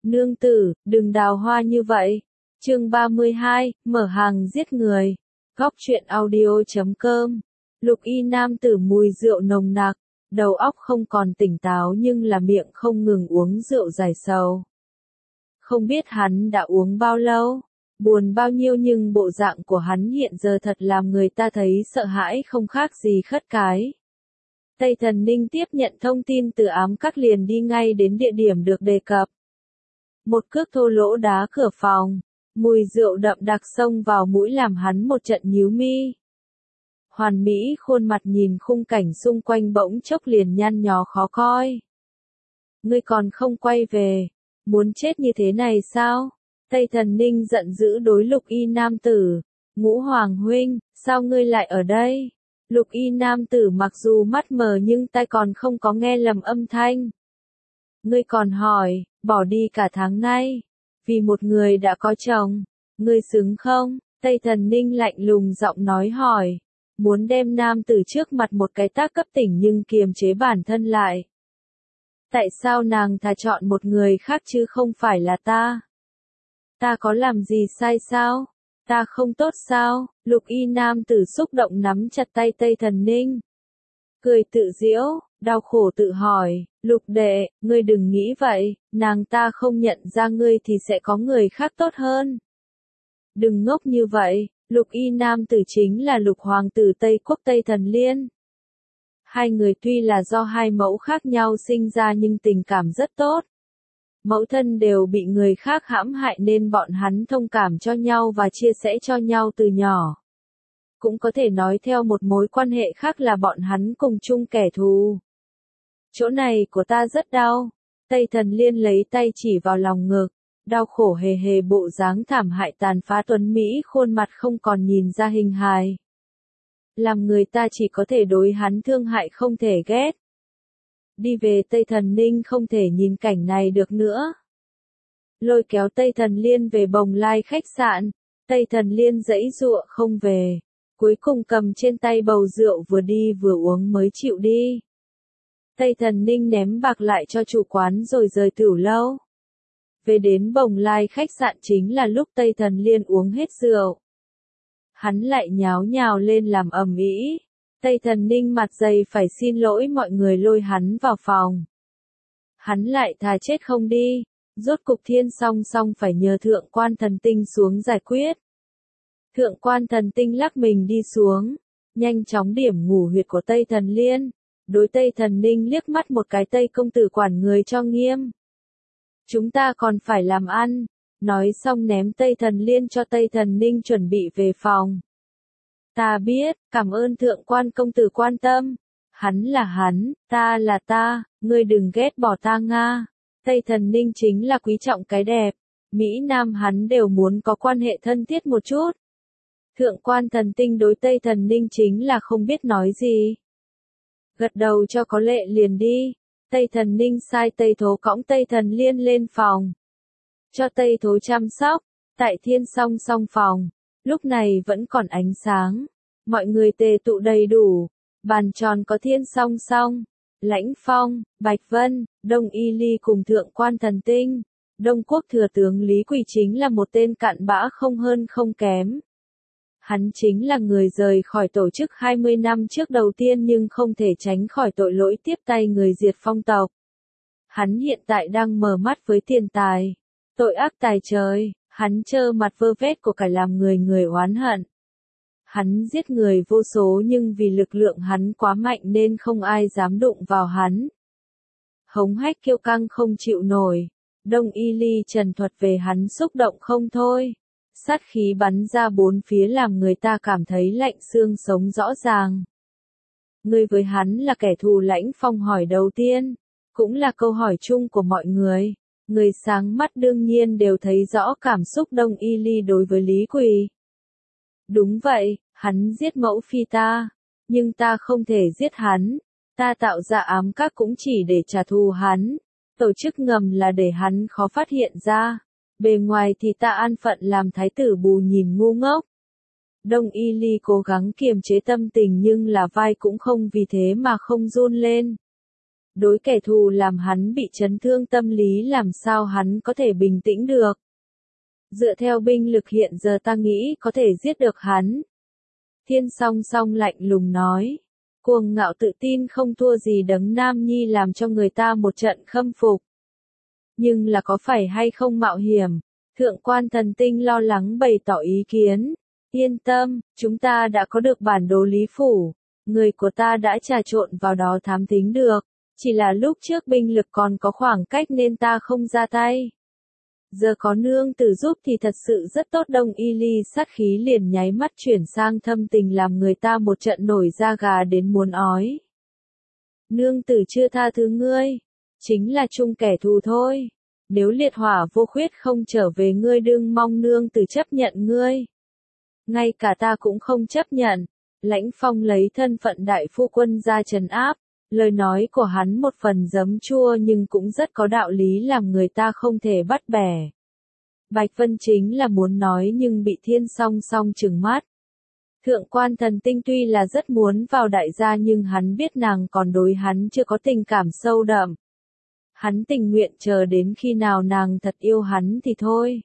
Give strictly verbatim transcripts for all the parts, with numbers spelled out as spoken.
Nương tử, đừng đào hoa như vậy. Chương ba mươi hai, mở hàng giết người. Góc truyện audio chấm com. Lục y nam tử mùi rượu nồng nặc, đầu óc không còn tỉnh táo nhưng là miệng không ngừng uống rượu giải sầu. Không biết hắn đã uống bao lâu, buồn bao nhiêu nhưng bộ dạng của hắn hiện giờ thật làm người ta thấy sợ hãi không khác gì khất cái. Tây Thần Ninh tiếp nhận thông tin từ ám các liền đi ngay đến địa điểm được đề cập. Một cước thô lỗ đá cửa phòng, mùi rượu đậm đặc xông vào mũi làm hắn một trận nhíu mi. Hoàn Mỹ khuôn mặt nhìn khung cảnh xung quanh bỗng chốc liền nhăn nhó khó coi. Ngươi còn không quay về, muốn chết như thế này sao? Tây Thần Ninh giận dữ đối Lục y nam tử. Ngũ Hoàng huynh, sao ngươi lại ở đây? Lục y nam tử mặc dù mắt mờ nhưng tai còn không có nghe lầm âm thanh. Ngươi còn hỏi, bỏ đi cả tháng nay, vì một người đã có chồng, ngươi xứng không? Tây Thần Ninh lạnh lùng giọng nói hỏi, muốn đem nam tử trước mặt một cái tác cấp tỉnh nhưng kiềm chế bản thân lại. Tại sao nàng thà chọn một người khác chứ không phải là ta? Ta có làm gì sai sao? Ta không tốt sao? Lục y nam tử xúc động nắm chặt tay Tây Thần Ninh. Cười tự giễu, đau khổ tự hỏi, Lục đệ, ngươi đừng nghĩ vậy, nàng ta không nhận ra ngươi thì sẽ có người khác tốt hơn. Đừng ngốc như vậy, Lục y nam tử chính là Lục hoàng tử Tây Quốc Tây Thần Liên. Hai người tuy là do hai mẫu khác nhau sinh ra nhưng tình cảm rất tốt. Mẫu thân đều bị người khác hãm hại nên bọn hắn thông cảm cho nhau và chia sẻ cho nhau từ nhỏ. Cũng có thể nói theo một mối quan hệ khác là bọn hắn cùng chung kẻ thù. Chỗ này của ta rất đau. Tây Thần Liên lấy tay chỉ vào lòng ngực, đau khổ hề hề bộ dáng thảm hại tàn phá tuấn Mỹ khuôn mặt không còn nhìn ra hình hài. Làm người ta chỉ có thể đối hắn thương hại không thể ghét. Đi về Tây Thần Ninh không thể nhìn cảnh này được nữa. Lôi kéo Tây Thần Liên về Bồng Lai khách sạn, Tây Thần Liên giãy giụa không về, cuối cùng cầm trên tay bầu rượu vừa đi vừa uống mới chịu đi. Tây Thần Ninh ném bạc lại cho chủ quán rồi rời tửu lâu. Về đến Bồng Lai khách sạn chính là lúc Tây Thần Liên uống hết rượu. Hắn lại nháo nhào lên làm ầm ĩ. Tây Thần Ninh mặt dày phải xin lỗi mọi người lôi hắn vào phòng. Hắn lại thà chết không đi, rốt cục Thiên Song Song phải nhờ Thượng Quan Thần Tinh xuống giải quyết. Thượng Quan Thần Tinh lắc mình đi xuống, nhanh chóng điểm ngủ huyệt của Tây Thần Liên, đối Tây Thần Ninh liếc mắt một cái Tây công tử quản người cho nghiêm. Chúng ta còn phải làm ăn, nói xong ném Tây Thần Liên cho Tây Thần Ninh chuẩn bị về phòng. Ta biết, cảm ơn Thượng Quan công tử quan tâm. Hắn là hắn, ta là ta, ngươi đừng ghét bỏ ta nga. Tây Thần Ninh chính là quý trọng cái đẹp. Mỹ Nam hắn đều muốn có quan hệ thân thiết một chút. Thượng Quan Thần Tinh đối Tây Thần Ninh chính là không biết nói gì. Gật đầu cho có lệ liền đi. Tây Thần Ninh sai Tây Thố cõng Tây Thần Liên lên phòng. Cho Tây Thố chăm sóc, tại Thiên Song Song phòng. Lúc này vẫn còn ánh sáng, mọi người tề tụ đầy đủ, bàn tròn có Thiên Song Song, Lãnh Phong, Bạch Vân, Đông Y Ly cùng Thượng Quan Thần Tinh. Đông Quốc thừa tướng Lý Quỳ chính là một tên cặn bã không hơn không kém. Hắn chính là người rời khỏi tổ chức hai mươi năm trước đầu tiên nhưng không thể tránh khỏi tội lỗi tiếp tay người diệt phong tộc. Hắn hiện tại đang mở mắt với tiền tài, tội ác tài trời. Hắn trơ mặt vơ vét của cải làm người người oán hận. Hắn giết người vô số nhưng vì lực lượng hắn quá mạnh nên không ai dám đụng vào hắn. Hống hách kiêu căng không chịu nổi. Đông Y Ly trần thuật về hắn xúc động không thôi. Sát khí bắn ra bốn phía làm người ta cảm thấy lạnh xương sống rõ ràng. Ngươi với hắn là kẻ thù. Lãnh Phong hỏi đầu tiên, cũng là câu hỏi chung của mọi người. Người sáng mắt đương nhiên đều thấy rõ cảm xúc Đông Y Ly đối với Lý Quỳ. Đúng vậy, hắn giết mẫu phi ta, nhưng ta không thể giết hắn, ta tạo ra ám các cũng chỉ để trả thù hắn, tổ chức ngầm là để hắn khó phát hiện ra, bề ngoài thì ta an phận làm thái tử bù nhìn ngu ngốc. Đông Y Ly cố gắng kiềm chế tâm tình nhưng là vai cũng không vì thế mà không run lên. Đối kẻ thù làm hắn bị chấn thương tâm lý làm sao hắn có thể bình tĩnh được. Dựa theo binh lực hiện giờ ta nghĩ có thể giết được hắn. Thiên Song Song lạnh lùng nói. Cuồng ngạo tự tin không thua gì Đấng Nam Nhi làm cho người ta một trận khâm phục. Nhưng là có phải hay không mạo hiểm? Thượng quan Thần Tinh lo lắng bày tỏ ý kiến. Yên tâm, chúng ta đã có được bản đồ Lý Phủ. Người của ta đã trà trộn vào đó thám thính được. Chỉ là lúc trước binh lực còn có khoảng cách nên ta không ra tay. Giờ có nương tử giúp thì thật sự rất tốt. Đông Y Ly sát khí liền nháy mắt chuyển sang thâm tình làm người ta một trận nổi da gà đến muốn ói. Nương tử chưa tha thứ ngươi. Chính là chung kẻ thù thôi. Nếu liệt hỏa vô khuyết không trở về ngươi đừng mong nương tử chấp nhận ngươi. Ngay cả ta cũng không chấp nhận. Lãnh Phong lấy thân phận đại phu quân ra trấn áp. Lời nói của hắn một phần giấm chua nhưng cũng rất có đạo lý làm người ta không thể bắt bẻ. Bạch Vân chính là muốn nói nhưng bị Thiên Song Song trừng mắt. Thượng quan Thần Tinh tuy là rất muốn vào đại gia nhưng hắn biết nàng còn đối hắn chưa có tình cảm sâu đậm. Hắn tình nguyện chờ đến khi nào nàng thật yêu hắn thì thôi.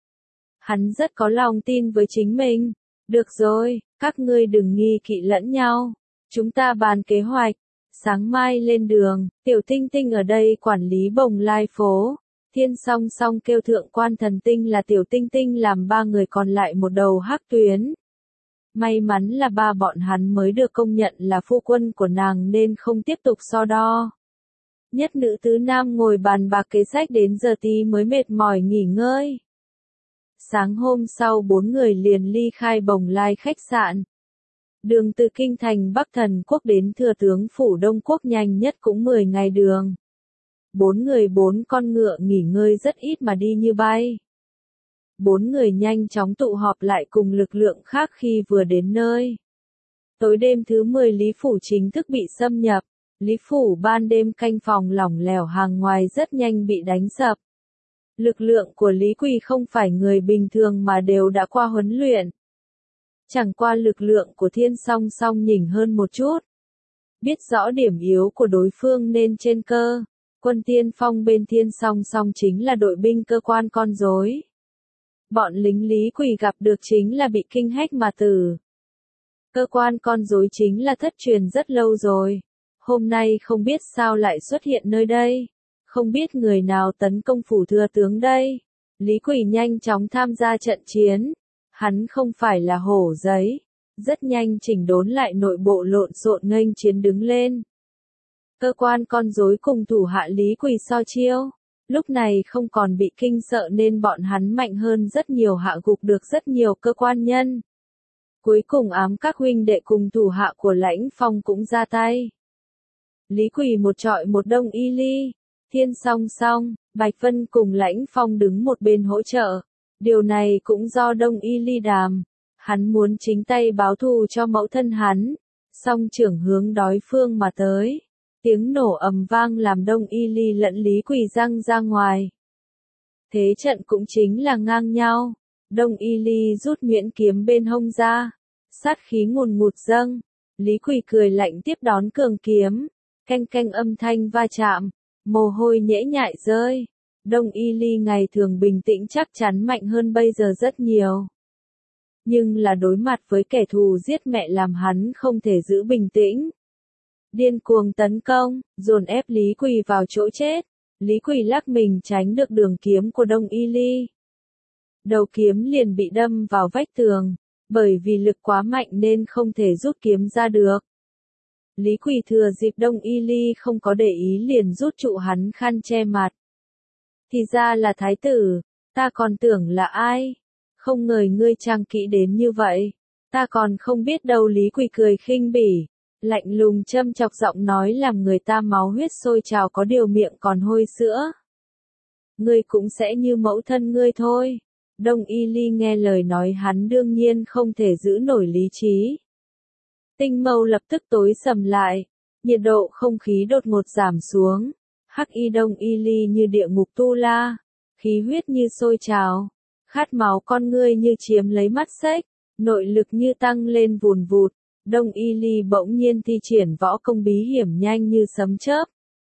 Hắn rất có lòng tin với chính mình. Được rồi, các ngươi đừng nghi kỵ lẫn nhau. Chúng ta bàn kế hoạch. Sáng mai lên đường, Tiểu Tinh Tinh ở đây quản lý Bồng Lai phố. Thiên Song Song kêu Thượng quan Thần Tinh là Tiểu Tinh Tinh làm ba người còn lại một đầu hắc tuyến. May mắn là ba bọn hắn mới được công nhận là phu quân của nàng nên không tiếp tục so đo. Nhất nữ tứ nam ngồi bàn bạc kế sách đến giờ tí mới mệt mỏi nghỉ ngơi. Sáng hôm sau bốn người liền ly khai Bồng Lai khách sạn. Đường từ kinh thành Bắc Thần Quốc đến Thừa tướng phủ Đông Quốc nhanh nhất cũng mười ngày đường. Bốn người bốn con ngựa nghỉ ngơi rất ít mà đi như bay. Bốn người nhanh chóng tụ họp lại cùng lực lượng khác khi vừa đến nơi. Tối đêm thứ mười Lý Phủ chính thức bị xâm nhập. Lý Phủ ban đêm canh phòng lỏng lẻo hàng ngoài rất nhanh bị đánh sập. Lực lượng của Lý Quỳ không phải người bình thường mà đều đã qua huấn luyện. Chẳng qua lực lượng của Thiên Song Song nhỉnh hơn một chút. Biết rõ điểm yếu của đối phương nên trên cơ. Quân tiên phong bên Thiên Song Song chính là đội binh cơ quan con rối. Bọn lính Lý Quỳ gặp được chính là bị kinh hách mà tử. Cơ quan con rối chính là thất truyền rất lâu rồi. Hôm nay không biết sao lại xuất hiện nơi đây. Không biết người nào tấn công phủ thừa tướng đây. Lý Quỳ nhanh chóng tham gia trận chiến. Hắn không phải là hổ giấy. Rất nhanh chỉnh đốn lại nội bộ lộn xộn nghênh chiến đứng lên. Cơ quan con rối cùng thủ hạ Lý Quỳ so chiêu. Lúc này không còn bị kinh sợ nên bọn hắn mạnh hơn rất nhiều hạ gục được rất nhiều cơ quan nhân. Cuối cùng ám các huynh đệ cùng thủ hạ của Lãnh Phong cũng ra tay. Lý Quỳ một trọi một Đông Y Ly. Thiên Song Song, Bạch Vân cùng Lãnh Phong đứng một bên hỗ trợ. Điều này cũng do Đông Y Ly đàm. Hắn muốn chính tay báo thù cho mẫu thân hắn. Song trưởng hướng đối phương mà tới. Tiếng nổ ầm vang làm Đông Y Ly lẫn Lý Quỳ răng ra ngoài. Thế trận cũng chính là ngang nhau. Đông Y Ly rút nhuyễn kiếm bên hông ra. Sát khí ngùn ngụt dâng. Lý Quỳ cười lạnh tiếp đón cường kiếm. Canh canh âm thanh va chạm. Mồ hôi nhễ nhại rơi. Đông Y Ly ngày thường bình tĩnh chắc chắn mạnh hơn bây giờ rất nhiều. Nhưng là đối mặt với kẻ thù giết mẹ làm hắn không thể giữ bình tĩnh. Điên cuồng tấn công, dồn ép Lý Quỳ vào chỗ chết. Lý Quỳ lắc mình tránh được đường kiếm của Đông Y Ly. Đầu kiếm liền bị đâm vào vách tường. Bởi vì lực quá mạnh nên không thể rút kiếm ra được. Lý Quỳ thừa dịp Đông Y Ly không có để ý liền rút trụ hắn khăn che mặt. Thì ra là thái tử, ta còn tưởng là ai? Không ngờ ngươi trang kỹ đến như vậy. Ta còn không biết đâu. Lý Quỳ cười khinh bỉ. Lạnh lùng châm chọc giọng nói làm người ta máu huyết sôi trào có điều miệng còn hôi sữa. Ngươi cũng sẽ như mẫu thân ngươi thôi. Đông Y Ly nghe lời nói hắn đương nhiên không thể giữ nổi lý trí. Tinh mâu lập tức tối sầm lại. Nhiệt độ không khí đột ngột giảm xuống. Hắc y Đông Y Ly như địa ngục tu la. Khí huyết như sôi trào. Khát máu con ngươi như chiếm lấy mắt xếch. Nội lực như tăng lên vùn vụt. Đông Y Ly bỗng nhiên thi triển võ công bí hiểm nhanh như sấm chớp.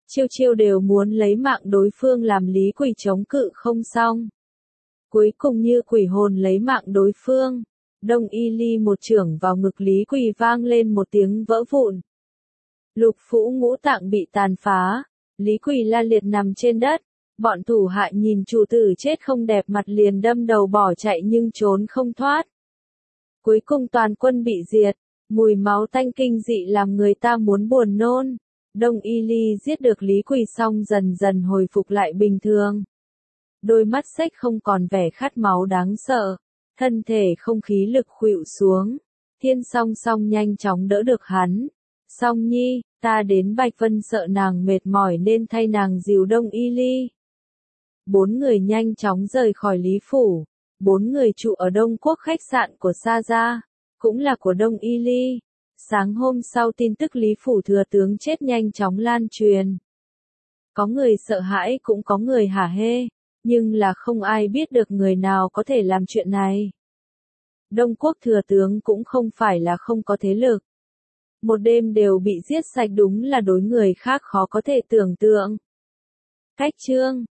chiêu chiêu đều muốn lấy mạng đối phương làm Lý Quỳ chống cự không xong. Cuối cùng như quỷ hồn lấy mạng đối phương. Đông Y Ly một chưởng vào ngực Lý Quỳ vang lên một tiếng vỡ vụn. Lục phủ ngũ tạng bị tàn phá. Lý Quỳ la liệt nằm trên đất. Bọn thủ hạ nhìn chủ tử chết không đẹp mặt liền đâm đầu bỏ chạy nhưng trốn không thoát. Cuối cùng toàn quân bị diệt. Mùi máu tanh kinh dị làm người ta muốn buồn nôn. Đông Y Ly giết được Lý Quỳ xong dần dần hồi phục lại bình thường. Đôi mắt xếch không còn vẻ khát máu đáng sợ. Thân thể không khí lực khuỵu xuống. Thiên Song Song nhanh chóng đỡ được hắn. Song Nhi, ta đến Bạch Vân sợ nàng mệt mỏi nên thay nàng dìu Đông Y Ly. Bốn người nhanh chóng rời khỏi Lý Phủ. Bốn người trụ ở Đông Quốc khách sạn của Sa Gia, cũng là của Đông Y Ly. Sáng hôm sau tin tức Lý Phủ thừa tướng chết nhanh chóng lan truyền. Có người sợ hãi cũng có người hả hê, nhưng là không ai biết được người nào có thể làm chuyện này. Đông Quốc thừa tướng cũng không phải là không có thế lực. Một đêm đều bị giết sạch đúng là đối người khác khó có thể tưởng tượng. Cách chương